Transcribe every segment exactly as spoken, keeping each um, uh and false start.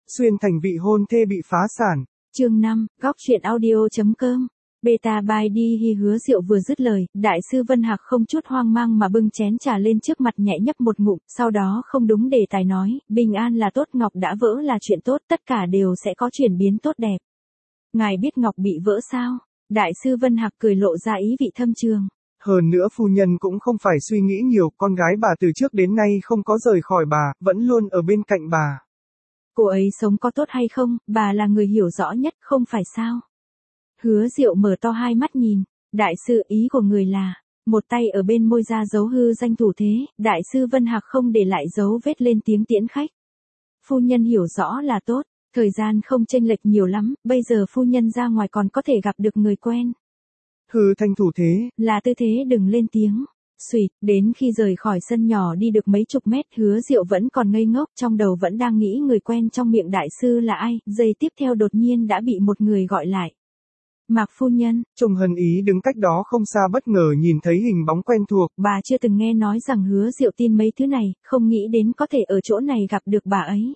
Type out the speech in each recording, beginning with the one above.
Xuyên thành vị hôn thê bị phá sản. Chương năm, góc truyện audio.com. Beta by đi hi Hứa Diệu vừa dứt lời, đại sư Vân Hạc không chút hoang mang mà bưng chén trà lên trước mặt nhẹ nhấp một ngụm, sau đó không đúng đề tài nói, bình an là tốt, ngọc đã vỡ là chuyện tốt, tất cả đều sẽ có chuyển biến tốt đẹp. Ngài biết ngọc bị vỡ sao? Đại sư Vân Hạc cười lộ ra ý vị thâm trường. Hơn nữa phu nhân cũng không phải suy nghĩ nhiều, con gái bà từ trước đến nay không có rời khỏi bà, vẫn luôn ở bên cạnh bà. Cô ấy sống có tốt hay không, bà là người hiểu rõ nhất, không phải sao? Hứa Diệu mở to hai mắt nhìn, đại sư ý của người là, một tay ở bên môi ra dấu hư danh thủ thế, đại sư Vân Hạc không để lại dấu vết lên tiếng tiễn khách. Phu nhân hiểu rõ là tốt, thời gian không chênh lệch nhiều lắm, bây giờ phu nhân ra ngoài còn có thể gặp được người quen. Hư thanh thủ thế, là tư thế đừng lên tiếng. Xuyệt, đến khi rời khỏi sân nhỏ đi được mấy chục mét, Hứa Diệu vẫn còn ngây ngốc, trong đầu vẫn đang nghĩ người quen trong miệng đại sư là ai, giây tiếp theo đột nhiên đã bị một người gọi lại. Mạc phu nhân. Trung Hân Ý đứng cách đó không xa bất ngờ nhìn thấy hình bóng quen thuộc. Bà chưa từng nghe nói rằng Hứa Diệu tin mấy thứ này, không nghĩ đến có thể ở chỗ này gặp được bà ấy.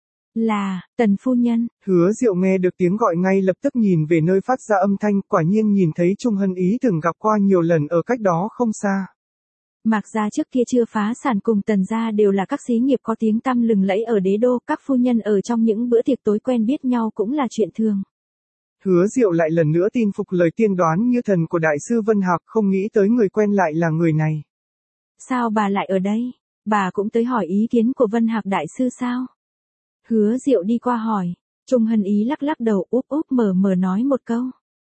Là, Tần phu nhân. Hứa Diệu nghe được tiếng gọi ngay lập tức nhìn về nơi phát ra âm thanh, quả nhiên nhìn thấy Trung Hân Ý từng gặp qua nhiều lần ở cách đó không xa. Mạc gia trước kia chưa phá sản cùng Tần gia đều là các xí nghiệp có tiếng tăm lừng lẫy ở đế đô, các phu nhân ở trong những bữa tiệc tối quen biết nhau cũng là chuyện thường. Hứa Diệu lại lần nữa tin phục lời tiên đoán như thần của đại sư Vân Hạc, không nghĩ tới người quen lại là người này. Sao bà lại ở đây? Bà cũng tới hỏi ý kiến của Vân Hạc đại sư sao? Hứa Diệu đi qua hỏi, Trung Hân Ý lắc lắc đầu úp úp mở mở nói một câu.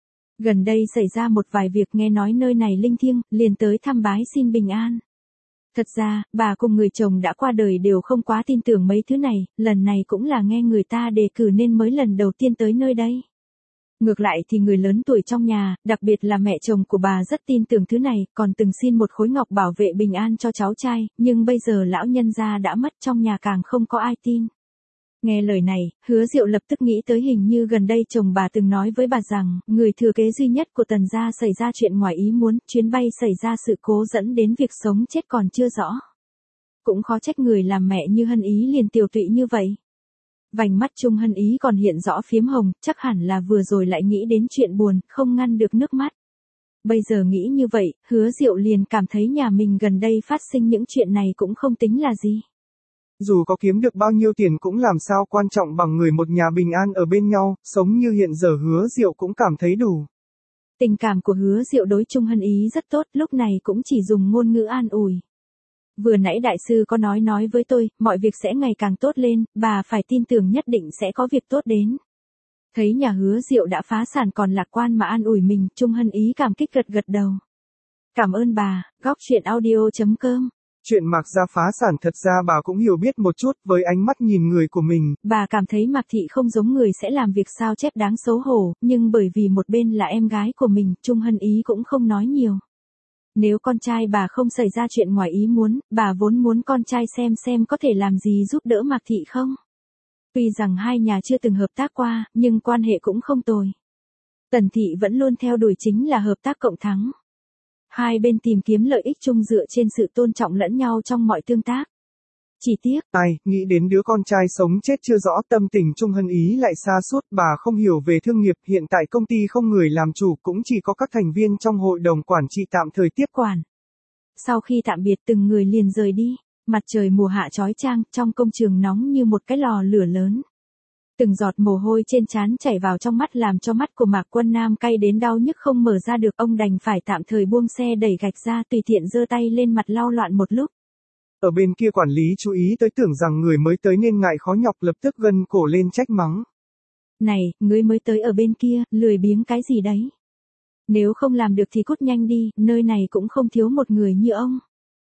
Gần đây xảy ra một vài việc, nghe nói nơi này linh thiêng, liền tới thăm bái xin bình an. Thật ra, bà cùng người chồng đã qua đời đều không quá tin tưởng mấy thứ này, lần này cũng là nghe người ta đề cử nên mới lần đầu tiên tới nơi đây. Ngược lại thì người lớn tuổi trong nhà, đặc biệt là mẹ chồng của bà rất tin tưởng thứ này, còn từng xin một khối ngọc bảo vệ bình an cho cháu trai, nhưng bây giờ lão nhân gia đã mất, trong nhà càng không có ai tin. Nghe lời này, Hứa Diệu lập tức nghĩ tới hình như gần đây chồng bà từng nói với bà rằng, người thừa kế duy nhất của Tần gia xảy ra chuyện ngoài ý muốn, chuyến bay xảy ra sự cố dẫn đến việc sống chết còn chưa rõ. Cũng khó trách người làm mẹ như Hân Ý liền tiều tụy như vậy. Vành mắt Trung Hân Ý còn hiện rõ phiếm hồng, chắc hẳn là vừa rồi lại nghĩ đến chuyện buồn, không ngăn được nước mắt. Bây giờ nghĩ như vậy, Hứa Diệu liền cảm thấy nhà mình gần đây phát sinh những chuyện này cũng không tính là gì. Dù có kiếm được bao nhiêu tiền cũng làm sao quan trọng bằng người một nhà bình an ở bên nhau, sống như hiện giờ Hứa Diệu cũng cảm thấy đủ. Tình cảm của Hứa Diệu đối Trung Hân Ý rất tốt, lúc này cũng chỉ dùng ngôn ngữ an ủi. Vừa nãy đại sư có nói nói với tôi, mọi việc sẽ ngày càng tốt lên, bà phải tin tưởng nhất định sẽ có việc tốt đến. Thấy nhà Hứa Diệu đã phá sản còn lạc quan mà an ủi mình, Trung Hân Ý cảm kích gật gật đầu. Cảm ơn bà, góc truyện audio.com. Chuyện Mạc gia phá sản thật ra bà cũng hiểu biết một chút, với ánh mắt nhìn người của mình. Bà cảm thấy Mạc Thị không giống người sẽ làm việc sao chép đáng xấu hổ, nhưng bởi vì một bên là em gái của mình, Trung Hân Ý cũng không nói nhiều. Nếu con trai bà không xảy ra chuyện ngoài ý muốn, bà vốn muốn con trai xem xem có thể làm gì giúp đỡ Mạc Thị không. Tuy rằng hai nhà chưa từng hợp tác qua, nhưng quan hệ cũng không tồi. Tần Thị vẫn luôn theo đuổi chính là hợp tác cộng thắng. Hai bên tìm kiếm lợi ích chung dựa trên sự tôn trọng lẫn nhau trong mọi tương tác. Chỉ tiếc, ai, nghĩ đến đứa con trai sống chết chưa rõ, tâm tình Trung Hân Ý lại xa sút, bà không hiểu về thương nghiệp, hiện tại công ty không người làm chủ, cũng chỉ có các thành viên trong hội đồng quản trị tạm thời tiếp quản. Sau khi tạm biệt từng người liền rời đi, mặt trời mùa hạ chói chang, trong công trường nóng như một cái lò lửa lớn. Từng giọt mồ hôi trên trán chảy vào trong mắt làm cho mắt của Mạc Quân Nam cay đến đau nhức không mở ra được, ông đành phải tạm thời buông xe đẩy gạch ra tùy tiện giơ tay lên mặt lau loạn một lúc. Ở bên kia quản lý chú ý tới tưởng rằng người mới tới nên ngại khó nhọc lập tức gân cổ lên trách mắng. Này, người mới tới ở bên kia, lười biếng cái gì đấy? Nếu không làm được thì cút nhanh đi, nơi này cũng không thiếu một người như ông.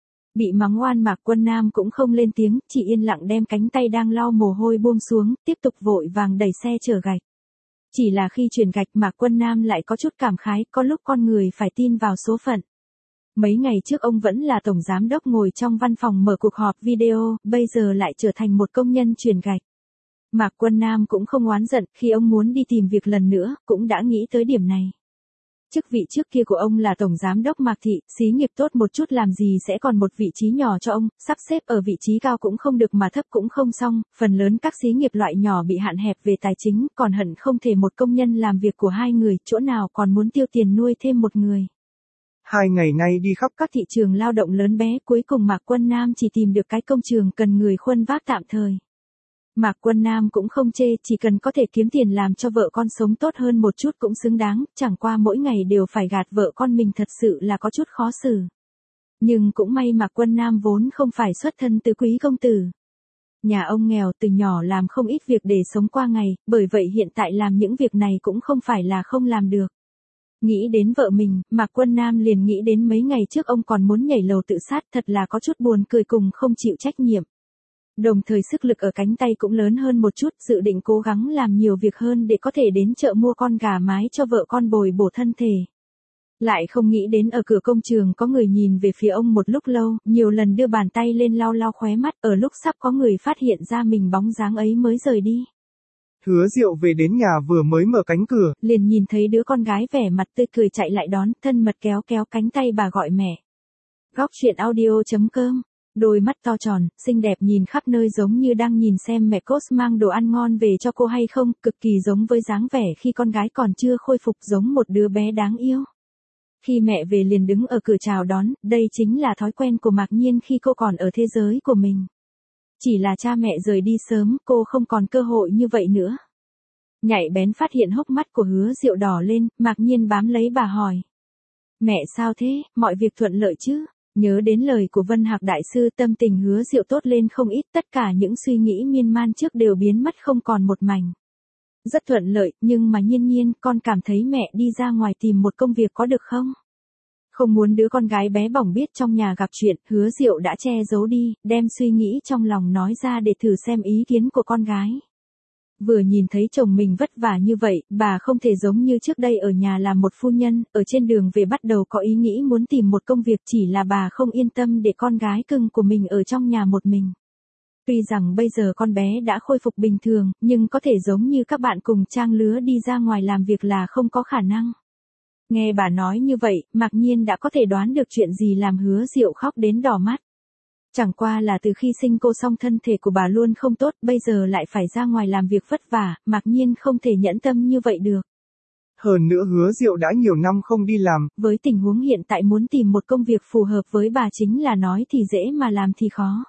Bị mắng oan Mạc Quân Nam cũng không lên tiếng, chỉ yên lặng đem cánh tay đang lau mồ hôi buông xuống, tiếp tục vội vàng đẩy xe chở gạch. Chỉ là khi chuyển gạch Mạc Quân Nam lại có chút cảm khái, có lúc con người phải tin vào số phận. Mấy ngày trước ông vẫn là tổng giám đốc ngồi trong văn phòng mở cuộc họp video, bây giờ lại trở thành một công nhân chuyển gạch. Mạc Quân Nam cũng không oán giận, khi ông muốn đi tìm việc lần nữa, cũng đã nghĩ tới điểm này. Chức vị trước kia của ông là tổng giám đốc Mạc Thị, xí nghiệp tốt một chút làm gì sẽ còn một vị trí nhỏ cho ông, sắp xếp ở vị trí cao cũng không được mà thấp cũng không xong, phần lớn các xí nghiệp loại nhỏ bị hạn hẹp về tài chính, còn hận không thể một công nhân làm việc của hai người, chỗ nào còn muốn tiêu tiền nuôi thêm một người. Hai ngày nay đi khắp các thị trường lao động lớn bé, cuối cùng Mạc Quân Nam chỉ tìm được cái công trường cần người khuân vác tạm thời. Mạc Quân Nam cũng không chê, chỉ cần có thể kiếm tiền làm cho vợ con sống tốt hơn một chút cũng xứng đáng, chẳng qua mỗi ngày đều phải gạt vợ con mình thật sự là có chút khó xử. Nhưng cũng may Mạc Quân Nam vốn không phải xuất thân từ quý công tử. Nhà ông nghèo, từ nhỏ làm không ít việc để sống qua ngày, bởi vậy hiện tại làm những việc này cũng không phải là không làm được. Nghĩ đến vợ mình, Mạc Quân Nam liền nghĩ đến mấy ngày trước ông còn muốn nhảy lầu tự sát, thật là có chút buồn cười cùng không chịu trách nhiệm. Đồng thời sức lực ở cánh tay cũng lớn hơn một chút, dự định cố gắng làm nhiều việc hơn để có thể đến chợ mua con gà mái cho vợ con bồi bổ thân thể. Lại không nghĩ đến ở cửa công trường có người nhìn về phía ông một lúc lâu, nhiều lần đưa bàn tay lên lau lau khóe mắt, ở lúc sắp có người phát hiện ra mình bóng dáng ấy mới rời đi. Hứa Diệu về đến nhà vừa mới mở cánh cửa, liền nhìn thấy đứa con gái vẻ mặt tươi cười chạy lại đón, thân mật kéo kéo cánh tay bà gọi mẹ. Góc truyện audio chấm com. Đôi mắt to tròn, xinh đẹp nhìn khắp nơi giống như đang nhìn xem mẹ Cos mang đồ ăn ngon về cho cô hay không, cực kỳ giống với dáng vẻ khi con gái còn chưa khôi phục, giống một đứa bé đáng yêu. Khi mẹ về liền đứng ở cửa chào đón, đây chính là thói quen của Mạc Nhiên khi cô còn ở thế giới của mình. Chỉ là cha mẹ rời đi sớm, cô không còn cơ hội như vậy nữa. Nhạy bén phát hiện hốc mắt của Hứa Diệu đỏ lên, Mạc Nhiên bám lấy bà hỏi. Mẹ sao thế, mọi việc thuận lợi chứ? Nhớ đến lời của Vân Hạc Đại Sư, tâm tình Hứa Diệu tốt lên không ít, tất cả những suy nghĩ miên man trước đều biến mất không còn một mảnh. Rất thuận lợi, nhưng mà Nhiên Nhiên, con cảm thấy mẹ đi ra ngoài tìm một công việc có được không? Không muốn đứa con gái bé bỏng biết trong nhà gặp chuyện, Hứa Diệu đã che giấu đi, đem suy nghĩ trong lòng nói ra để thử xem ý kiến của con gái. Vừa nhìn thấy chồng mình vất vả như vậy, bà không thể giống như trước đây ở nhà làm một phu nhân, ở trên đường về bắt đầu có ý nghĩ muốn tìm một công việc, chỉ là bà không yên tâm để con gái cưng của mình ở trong nhà một mình. Tuy rằng bây giờ con bé đã khôi phục bình thường, nhưng có thể giống như các bạn cùng trang lứa đi ra ngoài làm việc là không có khả năng. Nghe bà nói như vậy, Mạc Nhiên đã có thể đoán được chuyện gì làm Hứa Diệu khóc đến đỏ mắt. Chẳng qua là từ khi sinh cô xong thân thể của bà luôn không tốt, bây giờ lại phải ra ngoài làm việc vất vả, Mạc Nhiên không thể nhẫn tâm như vậy được. Hơn nữa Hứa Diệu đã nhiều năm không đi làm. Với tình huống hiện tại muốn tìm một công việc phù hợp với bà chính là nói thì dễ mà làm thì khó.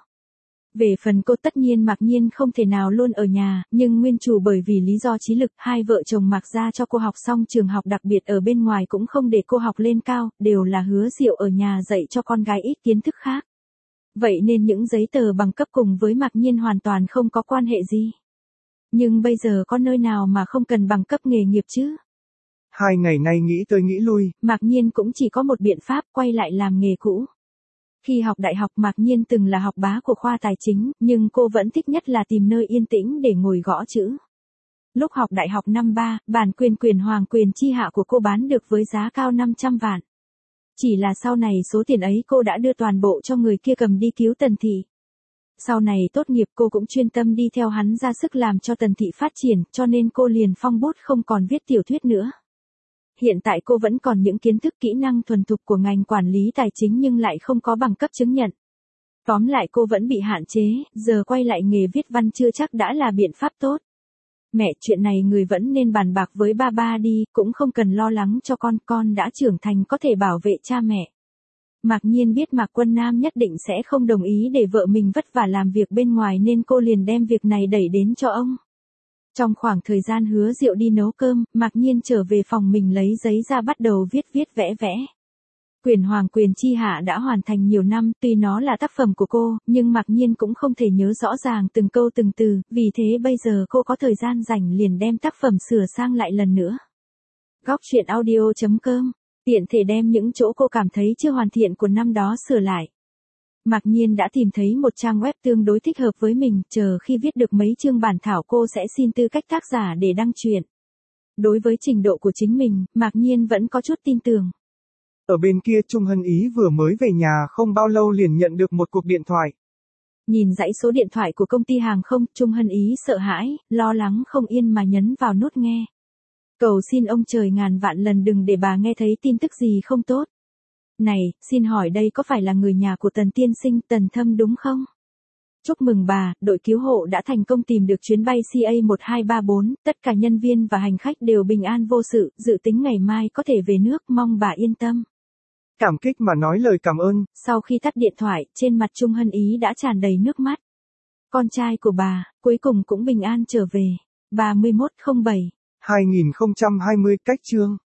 Về phần cô tất nhiên Mạc Nhiên không thể nào luôn ở nhà, nhưng nguyên chủ bởi vì lý do trí lực, hai vợ chồng Mạc ra cho cô học xong trường học đặc biệt ở bên ngoài cũng không để cô học lên cao, đều là Hứa Diệu ở nhà dạy cho con gái ít kiến thức khác. Vậy nên những giấy tờ bằng cấp cùng với Mạc Nhiên hoàn toàn không có quan hệ gì. Nhưng bây giờ có nơi nào mà không cần bằng cấp nghề nghiệp chứ? Hai ngày nay nghĩ tới nghĩ lui, Mạc Nhiên cũng chỉ có một biện pháp, quay lại làm nghề cũ. Khi học đại học Mạc Nhiên từng là học bá của khoa tài chính, nhưng cô vẫn thích nhất là tìm nơi yên tĩnh để ngồi gõ chữ. Lúc học đại học năm ba, bản quyền quyền hoàng quyền chi hạ của cô bán được với giá cao năm trăm vạn. Chỉ là sau này số tiền ấy cô đã đưa toàn bộ cho người kia cầm đi cứu Tần Thị. Sau này tốt nghiệp cô cũng chuyên tâm đi theo hắn ra sức làm cho Tần Thị phát triển, cho nên cô liền phong bút không còn viết tiểu thuyết nữa. Hiện tại cô vẫn còn những kiến thức kỹ năng thuần thục của ngành quản lý tài chính nhưng lại không có bằng cấp chứng nhận. Tóm lại cô vẫn bị hạn chế, giờ quay lại nghề viết văn chưa chắc đã là biện pháp tốt. Mẹ, chuyện này người vẫn nên bàn bạc với ba ba đi, cũng không cần lo lắng cho con, con đã trưởng thành có thể bảo vệ cha mẹ. Mạc Nhiên biết Mạc Quân Nam nhất định sẽ không đồng ý để vợ mình vất vả làm việc bên ngoài nên cô liền đem việc này đẩy đến cho ông. Trong khoảng thời gian Hứa Diệu đi nấu cơm, Mạc Nhiên trở về phòng mình lấy giấy ra bắt đầu viết viết vẽ vẽ. Quyền hoàng quyền chi hạ đã hoàn thành nhiều năm, tuy nó là tác phẩm của cô, nhưng Mạc Nhiên cũng không thể nhớ rõ ràng từng câu từng từ, vì thế bây giờ cô có thời gian rảnh liền đem tác phẩm sửa sang lại lần nữa. Góc truyện audio chấm com, tiện thể đem những chỗ cô cảm thấy chưa hoàn thiện của năm đó sửa lại. Mạc Nhiên đã tìm thấy một trang web tương đối thích hợp với mình, chờ khi viết được mấy chương bản thảo cô sẽ xin tư cách tác giả để đăng truyện. Đối với trình độ của chính mình, Mạc Nhiên vẫn có chút tin tưởng. Ở bên kia Trung Hân Ý vừa mới về nhà không bao lâu liền nhận được một cuộc điện thoại. Nhìn dãy số điện thoại của công ty hàng không, Trung Hân Ý sợ hãi, lo lắng không yên mà nhấn vào nút nghe. Cầu xin ông trời ngàn vạn lần đừng để bà nghe thấy tin tức gì không tốt. Này, xin hỏi đây có phải là người nhà của Tần tiên sinh Tần Thâm đúng không? Chúc mừng bà, đội cứu hộ đã thành công tìm được chuyến bay C A một hai ba bốn, tất cả nhân viên và hành khách đều bình an vô sự, dự tính ngày mai có thể về nước, mong bà yên tâm. Cảm kích mà nói lời cảm ơn. Sau khi tắt điện thoại, trên mặt Trung Hân Ý đã tràn đầy nước mắt. Con trai của bà, cuối cùng cũng bình an trở về. ba mươi mốt không bảy hai nghìn không trăm hai mươi cách chương